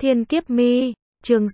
Thiên kiếp mi, chương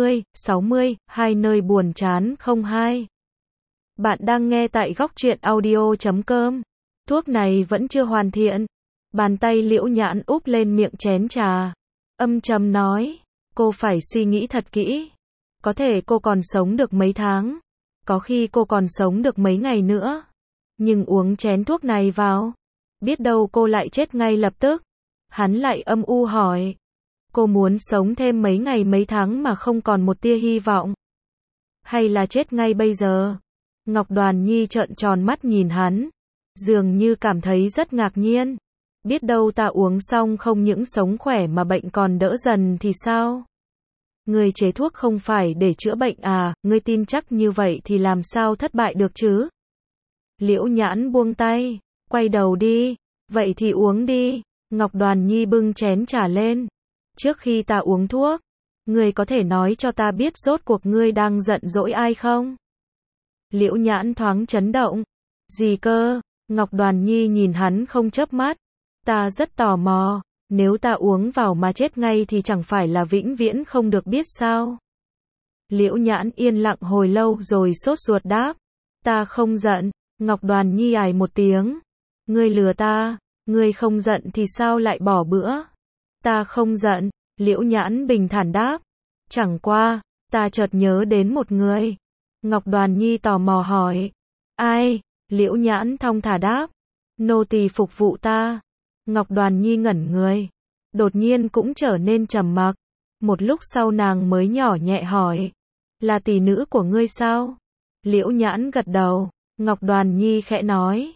60, hai nơi buồn chán không hai. Bạn đang nghe tại góc truyện audio.com. Thuốc này vẫn chưa hoàn thiện. Bàn tay Liễu Nhãn úp lên miệng chén trà. Âm trầm nói, cô phải suy nghĩ thật kỹ. Có thể cô còn sống được mấy tháng. Có khi cô còn sống được mấy ngày nữa. Nhưng uống chén thuốc này vào, biết đâu cô lại chết ngay lập tức. Hắn lại âm u hỏi, cô muốn sống thêm mấy ngày mấy tháng mà không còn một tia hy vọng? Hay là chết ngay bây giờ? Ngọc Đoàn Nhi trợn tròn mắt nhìn hắn, dường như cảm thấy rất ngạc nhiên. Biết đâu ta uống xong không những sống khỏe mà bệnh còn đỡ dần thì sao? Ngươi chế thuốc không phải để chữa bệnh à, ngươi tin chắc như vậy thì làm sao thất bại được chứ? Liễu Nhãn buông tay, quay đầu đi, vậy thì uống đi. Ngọc Đoàn Nhi bưng chén trà lên. Trước khi ta uống thuốc, ngươi có thể nói cho ta biết rốt cuộc ngươi đang giận dỗi ai không? Liễu Nhãn thoáng chấn động. Gì cơ? Ngọc Đoàn Nhi nhìn hắn không chớp mắt. Ta rất tò mò, nếu ta uống vào mà chết ngay thì chẳng phải là vĩnh viễn không được biết sao? Liễu Nhãn yên lặng hồi lâu rồi sốt ruột đáp. Ta không giận. Ngọc Đoàn Nhi ải một tiếng. Ngươi lừa ta, ngươi không giận thì sao lại bỏ bữa? Ta không giận, Liễu Nhãn bình thản đáp. Chẳng qua, ta chợt nhớ đến một người. Ngọc Đoàn Nhi tò mò hỏi. Ai? Liễu Nhãn thong thả đáp. Nô tỳ phục vụ ta. Ngọc Đoàn Nhi ngẩn người. Đột nhiên cũng trở nên trầm mặc. Một lúc sau nàng mới nhỏ nhẹ hỏi. Là tỷ nữ của ngươi sao? Liễu Nhãn gật đầu. Ngọc Đoàn Nhi khẽ nói.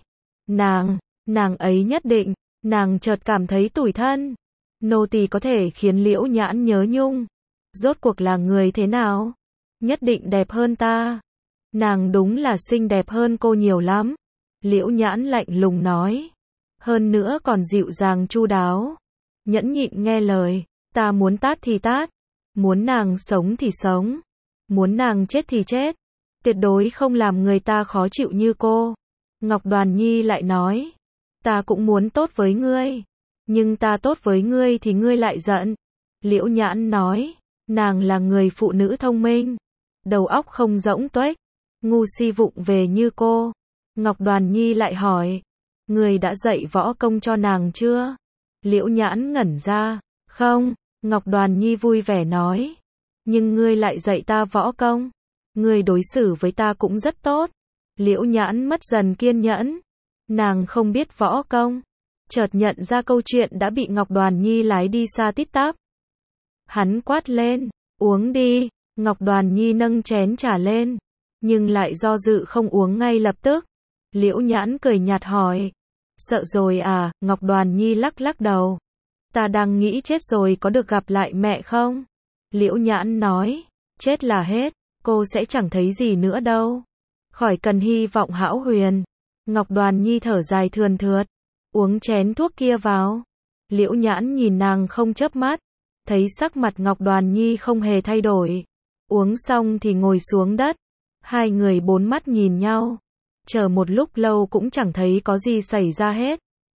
Nàng ấy nhất định. Nàng chợt cảm thấy tủi thân. Nô tỳ có thể khiến Liễu Nhãn nhớ nhung. Rốt cuộc là người thế nào? Nhất định đẹp hơn ta. Nàng đúng là xinh đẹp hơn cô nhiều lắm. Liễu Nhãn lạnh lùng nói. Hơn nữa còn dịu dàng chu đáo. Nhẫn nhịn nghe lời. Ta muốn tát thì tát. Muốn nàng sống thì sống. Muốn nàng chết thì chết. Tuyệt đối không làm người ta khó chịu như cô. Ngọc Đoàn Nhi lại nói. Ta cũng muốn tốt với ngươi. Nhưng ta tốt với ngươi thì ngươi lại giận. Liễu Nhãn nói. Nàng là người phụ nữ thông minh. Đầu óc không rỗng tuếch. Ngu si vụng về như cô. Ngọc Đoàn Nhi lại hỏi. Ngươi đã dạy võ công cho nàng chưa? Liễu Nhãn ngẩn ra. Không. Ngọc Đoàn Nhi vui vẻ nói. Nhưng ngươi lại dạy ta võ công. Ngươi đối xử với ta cũng rất tốt. Liễu Nhãn mất dần kiên nhẫn. Nàng không biết võ công. Chợt nhận ra câu chuyện đã bị Ngọc Đoàn Nhi lái đi xa tít tắp. Hắn quát lên. Uống đi. Ngọc Đoàn Nhi nâng chén trà lên. Nhưng lại do dự không uống ngay lập tức. Liễu Nhãn cười nhạt hỏi. Sợ rồi à? Ngọc Đoàn Nhi lắc lắc đầu. Ta đang nghĩ chết rồi có được gặp lại mẹ không? Liễu Nhãn nói. Chết là hết. Cô sẽ chẳng thấy gì nữa đâu. Khỏi cần hy vọng hão huyền. Ngọc Đoàn Nhi thở dài thườn thượt. Uống chén thuốc kia vào. Liễu Nhãn nhìn nàng không chớp mắt. Thấy sắc mặt Ngọc Đoàn Nhi không hề thay đổi. Uống xong thì ngồi xuống đất. Hai người bốn mắt nhìn nhau. Chờ một lúc lâu cũng chẳng thấy có gì xảy ra hết.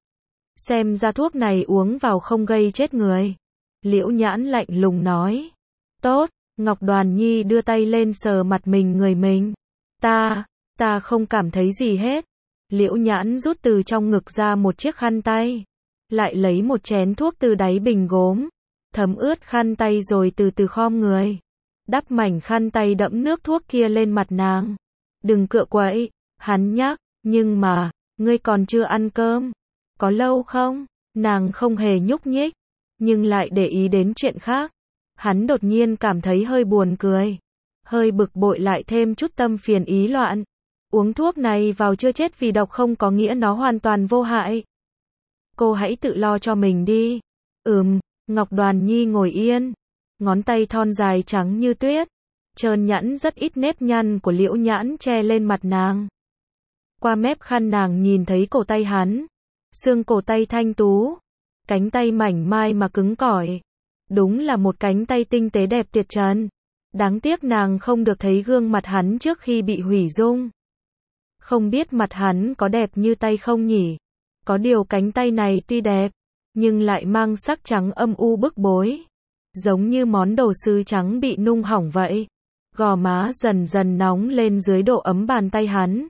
Xem ra thuốc này uống vào không gây chết người. Liễu Nhãn lạnh lùng nói. Tốt. Ngọc Đoàn Nhi đưa tay lên sờ mặt người mình. Ta không cảm thấy gì hết. Liễu Nhãn rút từ trong ngực ra một chiếc khăn tay. Lại lấy một chén thuốc từ đáy bình gốm. Thấm ướt khăn tay rồi từ từ khom người. Đắp mảnh khăn tay đẫm nước thuốc kia lên mặt nàng. Đừng cựa quậy. Hắn nhắc. Nhưng mà, ngươi còn chưa ăn cơm. Có lâu không? Nàng không hề nhúc nhích. Nhưng lại để ý đến chuyện khác. Hắn đột nhiên cảm thấy hơi buồn cười. Hơi bực bội lại thêm chút tâm phiền ý loạn. Uống thuốc này vào chưa chết vì độc không có nghĩa nó hoàn toàn vô hại. Cô hãy tự lo cho mình đi. Ngọc Đoàn Nhi ngồi yên. Ngón tay thon dài trắng như tuyết. Trơn nhẵn rất ít nếp nhăn của Liễu Nhãn che lên mặt nàng. Qua mép khăn nàng nhìn thấy cổ tay hắn. Xương cổ tay thanh tú. Cánh tay mảnh mai mà cứng cỏi. Đúng là một cánh tay tinh tế đẹp tuyệt trần. Đáng tiếc nàng không được thấy gương mặt hắn trước khi bị hủy dung. Không biết mặt hắn có đẹp như tay không nhỉ? Có điều cánh tay này tuy đẹp, nhưng lại mang sắc trắng âm u bức bối. giống như món đồ sứ trắng bị nung hỏng vậy. Gò má dần dần nóng lên dưới độ ấm bàn tay hắn.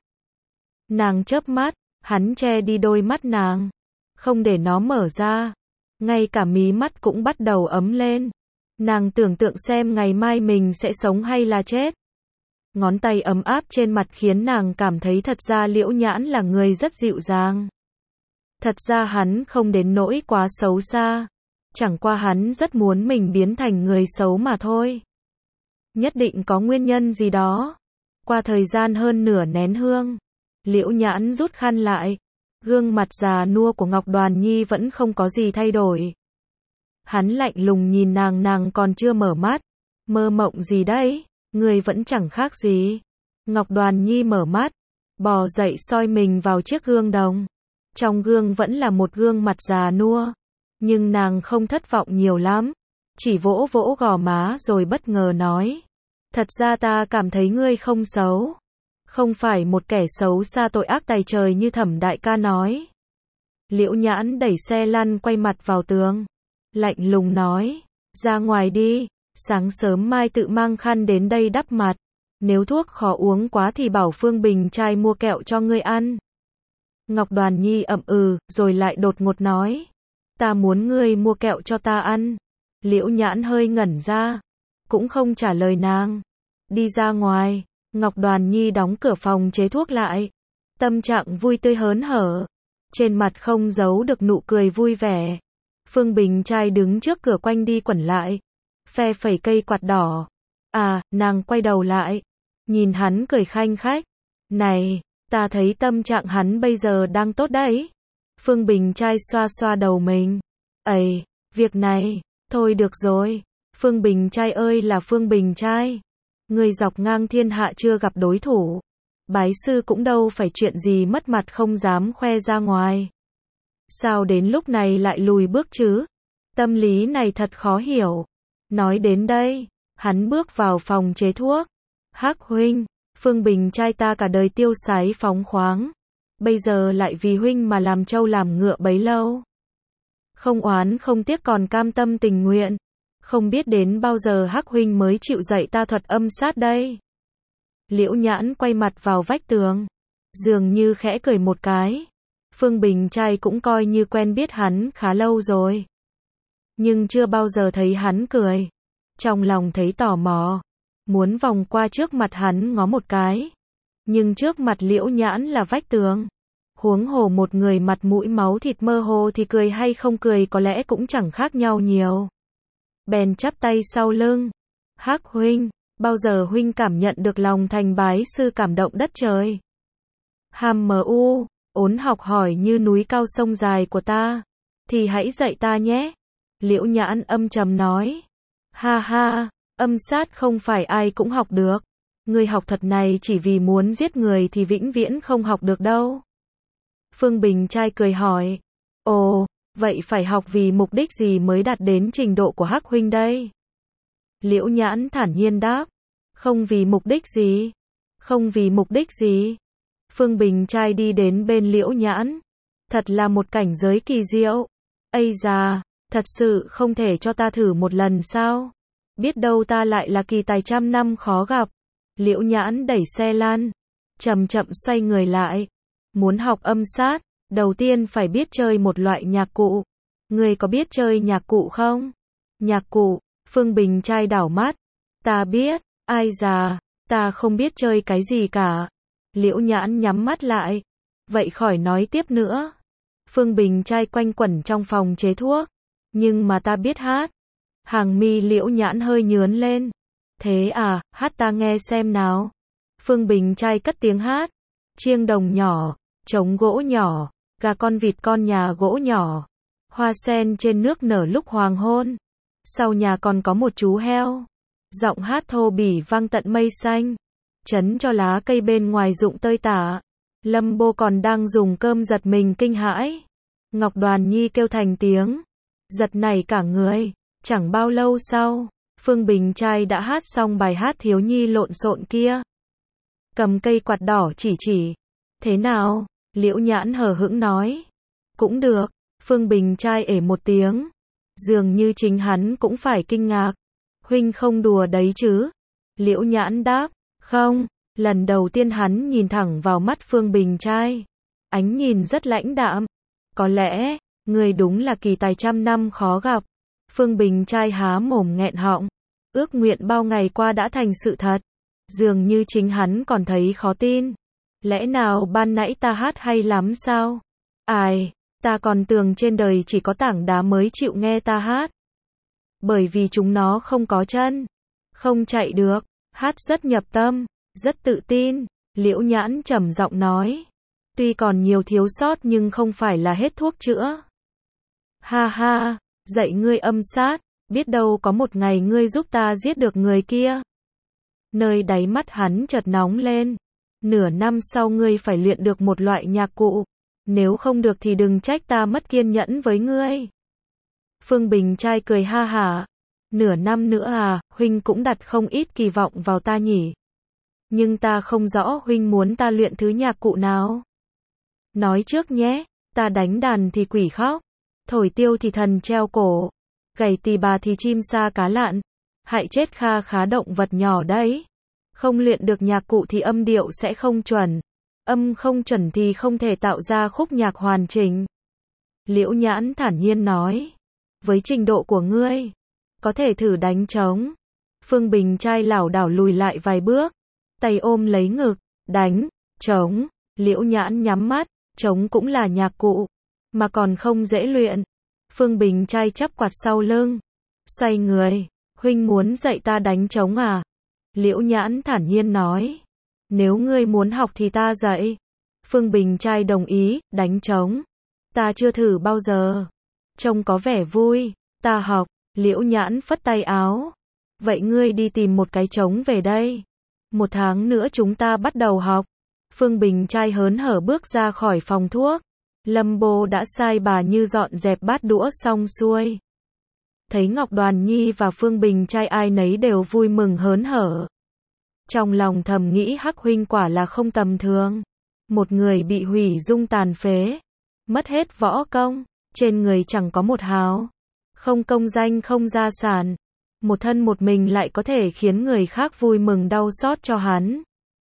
Nàng chớp mắt, hắn che đi đôi mắt nàng, không để nó mở ra. Ngay cả mí mắt cũng bắt đầu ấm lên. Nàng tưởng tượng xem ngày mai mình sẽ sống hay là chết. Ngón tay ấm áp trên mặt khiến nàng cảm thấy thật ra Liễu Nhãn là người rất dịu dàng. Thật ra hắn không đến nỗi quá xấu xa. Chẳng qua hắn rất muốn mình biến thành người xấu mà thôi. Nhất định có nguyên nhân gì đó. Qua thời gian hơn nửa nén hương, Liễu Nhãn rút khăn lại. Gương mặt già nua của Ngọc Đoàn Nhi vẫn không có gì thay đổi. Hắn lạnh lùng nhìn nàng còn chưa mở mắt. Mơ mộng gì đấy, người vẫn chẳng khác gì. Ngọc Đoàn Nhi mở mắt, bò dậy soi mình vào chiếc gương đồng. Trong gương vẫn là một gương mặt già nua. Nhưng nàng không thất vọng nhiều lắm. Chỉ vỗ vỗ gò má rồi bất ngờ nói. Thật ra ta cảm thấy ngươi không xấu. Không phải một kẻ xấu xa tội ác tày trời như Thẩm đại ca nói. Liễu Nhãn đẩy xe lăn quay mặt vào tường. Lạnh lùng nói. Ra ngoài đi. Sáng sớm mai tự mang khăn đến đây đắp mặt. Nếu thuốc khó uống quá thì bảo Phương Bình trai mua kẹo cho ngươi ăn. Ngọc Đoàn Nhi ậm ừ, rồi lại đột ngột nói. Ta muốn ngươi mua kẹo cho ta ăn. Liễu Nhãn hơi ngẩn ra. Cũng không trả lời nàng. Đi ra ngoài. Ngọc Đoàn Nhi đóng cửa phòng chế thuốc lại. Tâm trạng vui tươi hớn hở. Trên mặt không giấu được nụ cười vui vẻ. Phương Bình trai đứng trước cửa quanh đi quẩn lại. Phe phẩy cây quạt đỏ. À, nàng quay đầu lại. Nhìn hắn cười khanh khách. Này, ta thấy tâm trạng hắn bây giờ đang tốt đấy. Phương Bình trai xoa xoa đầu mình. Ây, việc này, thôi được rồi. Phương Bình trai ơi là Phương Bình trai. Người dọc ngang thiên hạ chưa gặp đối thủ. Bái sư cũng đâu phải chuyện gì mất mặt không dám khoe ra ngoài. Sao đến lúc này lại lùi bước chứ? Tâm lý này thật khó hiểu. Nói đến đây, hắn bước vào phòng chế thuốc. Hắc huynh, Phương Bình trai ta cả đời tiêu sái phóng khoáng. Bây giờ lại vì huynh mà làm trâu làm ngựa bấy lâu. Không oán không tiếc còn cam tâm tình nguyện. Không biết đến bao giờ Hắc huynh mới chịu dạy ta thuật âm sát đây. Liễu Nhãn quay mặt vào vách tường. Dường như khẽ cười một cái. Phương Bình trai cũng coi như quen biết hắn khá lâu rồi. Nhưng chưa bao giờ thấy hắn cười. Trong lòng thấy tò mò. Muốn vòng qua trước mặt hắn ngó một cái. Nhưng trước mặt Liễu Nhãn là vách tường. Huống hồ một người mặt mũi máu thịt mơ hồ thì cười hay không cười có lẽ cũng chẳng khác nhau nhiều. Bèn chắp tay sau lưng. Hắc huynh, bao giờ huynh cảm nhận được lòng thành bái sư cảm động đất trời? Hàm mu, ốn học hỏi như núi cao sông dài của ta. Thì hãy dạy ta nhé. Liễu Nhãn âm trầm nói. Ha ha, âm sát không phải ai cũng học được. Người học thuật này chỉ vì muốn giết người thì vĩnh viễn không học được đâu. Phương Bình trai cười hỏi. Ồ, vậy phải học vì mục đích gì mới đạt đến trình độ của Hắc huynh đây? Liễu Nhãn thản nhiên đáp. Không vì mục đích gì. Không vì mục đích gì. Phương Bình trai đi đến bên Liễu Nhãn. Thật là một cảnh giới kỳ diệu. Ây da, thật sự không thể cho ta thử một lần sao? Biết đâu ta lại là kỳ tài trăm năm khó gặp. Liễu Nhãn đẩy xe lăn. Chậm chậm xoay người lại. Muốn học âm sát, đầu tiên phải biết chơi một loại nhạc cụ. Người có biết chơi nhạc cụ không? Nhạc cụ, Phương Bình trai đảo mắt. Ta biết, ai già, ta không biết chơi cái gì cả. Liễu Nhãn nhắm mắt lại. Vậy khỏi nói tiếp nữa. Phương Bình trai quanh quẩn trong phòng chế thuốc. Nhưng mà ta biết hát. Hàng mi Liễu Nhãn hơi nhướn lên. Thế à, hát ta nghe xem nào. Phương Bình trai cất tiếng hát. Chiêng đồng nhỏ, trống gỗ nhỏ, gà con vịt con nhà gỗ nhỏ. Hoa sen trên nước nở lúc hoàng hôn. Sau nhà còn có một chú heo. Giọng hát thô bỉ vang tận mây xanh. Chấn cho lá cây bên ngoài rụng tơi tả. Lâm Bô còn đang dùng cơm giật mình kinh hãi. Ngọc Đoàn Nhi kêu thành tiếng. Giật nảy cả người. Chẳng bao lâu sau, Phương Bình trai đã hát xong bài hát thiếu nhi lộn xộn kia. Cầm cây quạt đỏ chỉ. Thế nào? Liễu Nhãn hờ hững nói. Cũng được. Phương Bình trai ể một tiếng. Dường như chính hắn cũng phải kinh ngạc. Huynh không đùa đấy chứ? Liễu Nhãn đáp, không. Lần đầu tiên hắn nhìn thẳng vào mắt Phương Bình trai. Ánh nhìn rất lãnh đạm. Có lẽ, người đúng là kỳ tài trăm năm khó gặp. Phương Bình trai há mồm nghẹn họng. Ước nguyện bao ngày qua đã thành sự thật. Dường như chính hắn còn thấy khó tin. Lẽ nào ban nãy ta hát hay lắm sao? Ai, ta còn tưởng trên đời chỉ có tảng đá mới chịu nghe ta hát. Bởi vì chúng nó không có chân, không chạy được, hát rất nhập tâm, rất tự tin. Liễu Nhãn trầm giọng nói. Tuy còn nhiều thiếu sót nhưng không phải là hết thuốc chữa. Ha ha, dạy ngươi âm sát, biết đâu có một ngày ngươi giúp ta giết được người kia. Nơi đáy mắt hắn chợt nóng lên. Nửa năm sau ngươi phải luyện được một loại nhạc cụ. Nếu không được thì đừng trách ta mất kiên nhẫn với ngươi. Phương Bình trai cười ha hả. Nửa năm nữa à, huynh cũng đặt không ít kỳ vọng vào ta nhỉ. Nhưng ta không rõ huynh muốn ta luyện thứ nhạc cụ nào. Nói trước nhé, ta đánh đàn thì quỷ khóc, thổi tiêu thì thần treo cổ, gảy tỳ bà thì chim sa cá lặn, hại chết kha khá động vật nhỏ đấy. Không luyện được nhạc cụ thì âm điệu sẽ không chuẩn. Âm không chuẩn thì không thể tạo ra khúc nhạc hoàn chỉnh. Liễu Nhãn thản nhiên nói. Với trình độ của ngươi, có thể thử đánh trống. Phương Bình trai lảo đảo lùi lại vài bước, tay ôm lấy ngực, đánh, trống. Liễu Nhãn nhắm mắt, trống cũng là nhạc cụ, mà còn không dễ luyện. Phương Bình trai chắp quạt sau lưng, xoay người, huynh muốn dạy ta đánh trống à? Liễu Nhãn thản nhiên nói. Nếu ngươi muốn học thì ta dạy. Phương Bình trai đồng ý, đánh trống. Ta chưa thử bao giờ. Trông có vẻ vui, ta học. Liễu Nhãn phất tay áo. Vậy ngươi đi tìm một cái trống về đây. 1 tháng nữa chúng ta bắt đầu học. Phương Bình trai hớn hở bước ra khỏi phòng thuốc. Lâm Bô đã sai bà Như dọn dẹp bát đũa xong xuôi. Thấy Ngọc Đoàn Nhi và Phương Bình trai ai nấy đều vui mừng hớn hở. Trong lòng thầm nghĩ Hắc huynh quả là không tầm thường. Một người bị hủy dung tàn phế, mất hết võ công, trên người chẳng có một hào, không công danh không gia sản, một thân một mình lại có thể khiến người khác vui mừng đau xót cho hắn.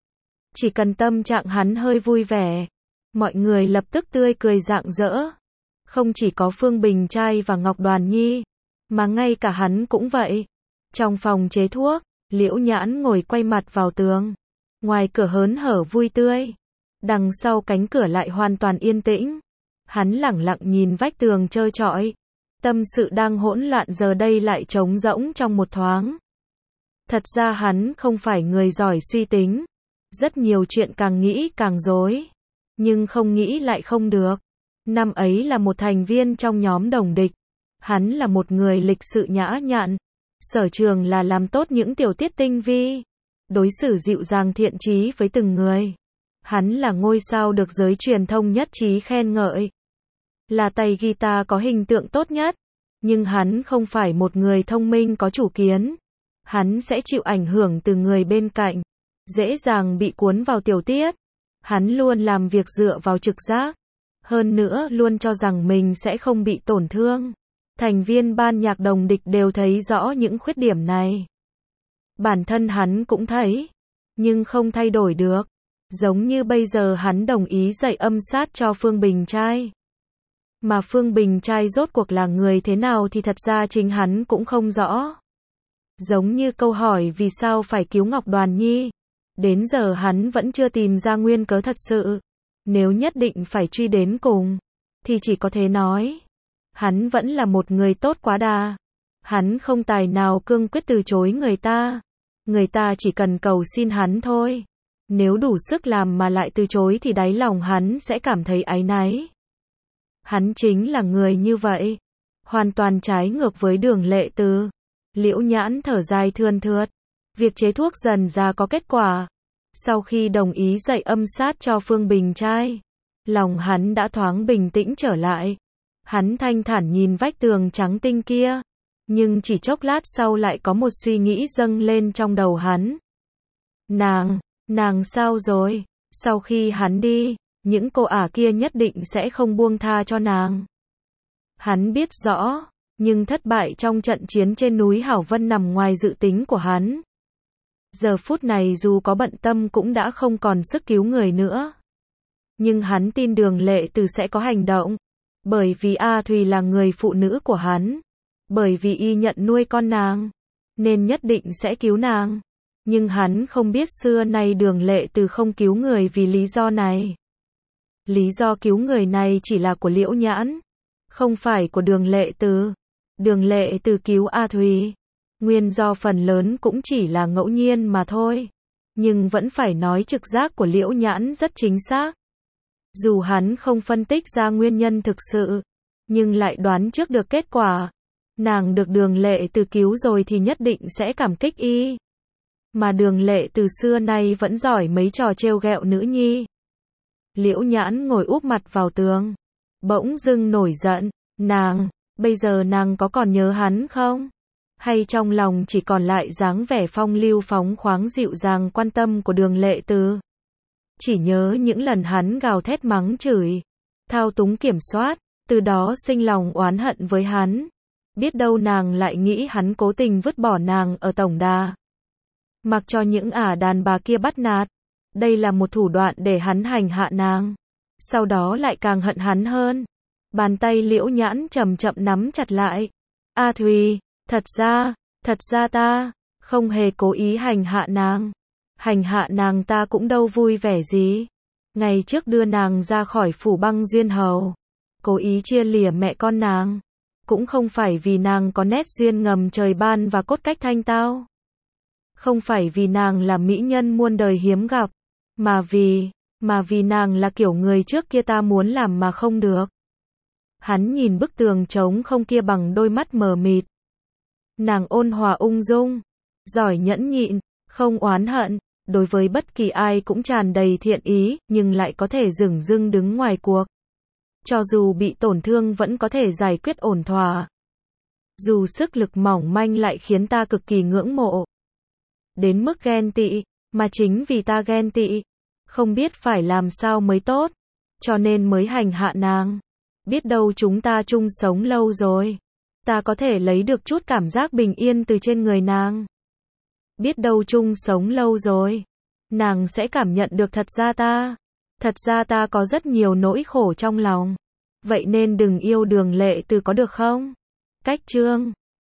Chỉ cần tâm trạng hắn hơi vui vẻ, mọi người lập tức tươi cười rạng rỡ. Không chỉ có Phương Bình trai và Ngọc Đoàn Nhi, mà ngay cả hắn cũng vậy. Trong phòng chế thuốc, Liễu Nhãn ngồi quay mặt vào tường. Ngoài cửa hớn hở vui tươi. Đằng sau cánh cửa lại hoàn toàn yên tĩnh. Hắn lẳng lặng nhìn vách tường trơ trọi. Tâm sự đang hỗn loạn giờ đây lại trống rỗng trong một thoáng. Thật ra hắn không phải người giỏi suy tính. Rất nhiều chuyện càng nghĩ càng rối. Nhưng không nghĩ lại không được. Năm ấy là một thành viên trong nhóm đồng địch. Hắn là một người lịch sự nhã nhặn. Sở trường là làm tốt những tiểu tiết tinh vi. Đối xử dịu dàng thiện chí với từng người. Hắn là ngôi sao được giới truyền thông nhất trí khen ngợi. Là tay guitar có hình tượng tốt nhất. Nhưng hắn không phải một người thông minh có chủ kiến. Hắn sẽ chịu ảnh hưởng từ người bên cạnh. Dễ dàng bị cuốn vào tiểu tiết. Hắn luôn làm việc dựa vào trực giác. Hơn nữa luôn cho rằng mình sẽ không bị tổn thương. Thành viên ban nhạc đồng địch đều thấy rõ những khuyết điểm này. Bản thân hắn cũng thấy. Nhưng không thay đổi được. Giống như bây giờ hắn đồng ý dạy âm sát cho Phương Bình trai. Mà Phương Bình trai rốt cuộc là người thế nào thì thật ra chính hắn cũng không rõ. Giống như câu hỏi vì sao phải cứu Ngọc Đoàn Nhi. Đến giờ hắn vẫn chưa tìm ra nguyên cớ thật sự. Nếu nhất định phải truy đến cùng, thì chỉ có thể nói. Hắn vẫn là một người tốt quá đà. Hắn không tài nào cương quyết từ chối người ta. Người ta chỉ cần cầu xin hắn thôi. Nếu đủ sức làm mà lại từ chối thì đáy lòng hắn sẽ cảm thấy áy náy. Hắn chính là người như vậy. Hoàn toàn trái ngược với Đường Lệ Từ. Liễu Nhãn thở dài thườn thượt. Việc chế thuốc dần ra có kết quả. Sau khi đồng ý dạy âm sát cho Phương Bình trai, lòng hắn đã thoáng bình tĩnh trở lại. Hắn thanh thản nhìn vách tường trắng tinh kia. Nhưng chỉ chốc lát sau lại có một suy nghĩ dâng lên trong đầu hắn. Nàng sao rồi? Sau khi hắn đi, những cô ả kia nhất định sẽ không buông tha cho nàng. Hắn biết rõ, Nhưng thất bại trong trận chiến trên núi Hảo Vân nằm ngoài dự tính của hắn. Giờ phút này dù có bận tâm cũng đã không còn sức cứu người nữa. Nhưng hắn tin Đường Lệ Từ sẽ có hành động. Bởi vì A Thùy là người phụ nữ của hắn. Bởi vì y nhận nuôi con nàng. Nên nhất định sẽ cứu nàng. Nhưng hắn không biết xưa nay Đường Lệ Từ không cứu người vì lý do này. Lý do cứu người này chỉ là của Liễu Nhãn. Không phải của Đường Lệ Từ. Đường Lệ Từ cứu A Thùy. Nguyên do phần lớn cũng chỉ là ngẫu nhiên mà thôi. Nhưng vẫn phải nói trực giác của Liễu Nhãn rất chính xác. Dù hắn không phân tích ra nguyên nhân thực sự, nhưng lại đoán trước được kết quả. Nàng được Đường Lệ Từ cứu rồi thì nhất định sẽ cảm kích y. Mà Đường Lệ Từ xưa nay vẫn giỏi mấy trò trêu ghẹo nữ nhi. Liễu Nhãn ngồi úp mặt vào tường. Bỗng dưng nổi giận. Bây giờ nàng có còn nhớ hắn không? Hay trong lòng chỉ còn lại dáng vẻ phong lưu phóng khoáng dịu dàng quan tâm của Đường Lệ Từ? Chỉ nhớ những lần hắn gào thét mắng chửi, thao túng kiểm soát, từ đó sinh lòng oán hận với hắn. Biết đâu nàng lại nghĩ hắn cố tình vứt bỏ nàng ở tổng đà, mặc cho những đàn bà kia bắt nạt. Đây là một thủ đoạn để hắn hành hạ nàng. Sau đó lại càng hận hắn hơn. Bàn tay Liễu Nhãn chậm chậm nắm chặt lại. A Thùy, thật ra ta không hề cố ý hành hạ nàng. Hành hạ nàng ta cũng đâu vui vẻ gì. Ngày trước đưa nàng ra khỏi phủ Băng Duyên Hầu, cố ý chia lìa mẹ con nàng, cũng không phải vì nàng có nét duyên ngầm trời ban và cốt cách thanh tao. Không phải vì nàng là mỹ nhân muôn đời hiếm gặp, mà vì nàng là kiểu người trước kia ta muốn làm mà không được. Hắn nhìn bức tường trống không kia bằng đôi mắt mờ mịt. Nàng ôn hòa ung dung, giỏi nhẫn nhịn, không oán hận, đối với bất kỳ ai cũng tràn đầy thiện ý, nhưng lại có thể dửng dưng đứng ngoài cuộc. Cho dù bị tổn thương vẫn có thể giải quyết ổn thỏa. Dù sức lực mỏng manh lại khiến ta cực kỳ ngưỡng mộ. Đến mức ghen tị, mà chính vì ta ghen tị, không biết phải làm sao mới tốt, cho nên mới hành hạ nàng. Biết đâu chúng ta chung sống lâu rồi, ta có thể lấy được chút cảm giác bình yên từ trên người nàng. Biết đâu chung sống lâu rồi, nàng sẽ cảm nhận được thật ra ta có rất nhiều nỗi khổ trong lòng. Vậy nên đừng yêu Đường Lệ Từ có được không? Cách chương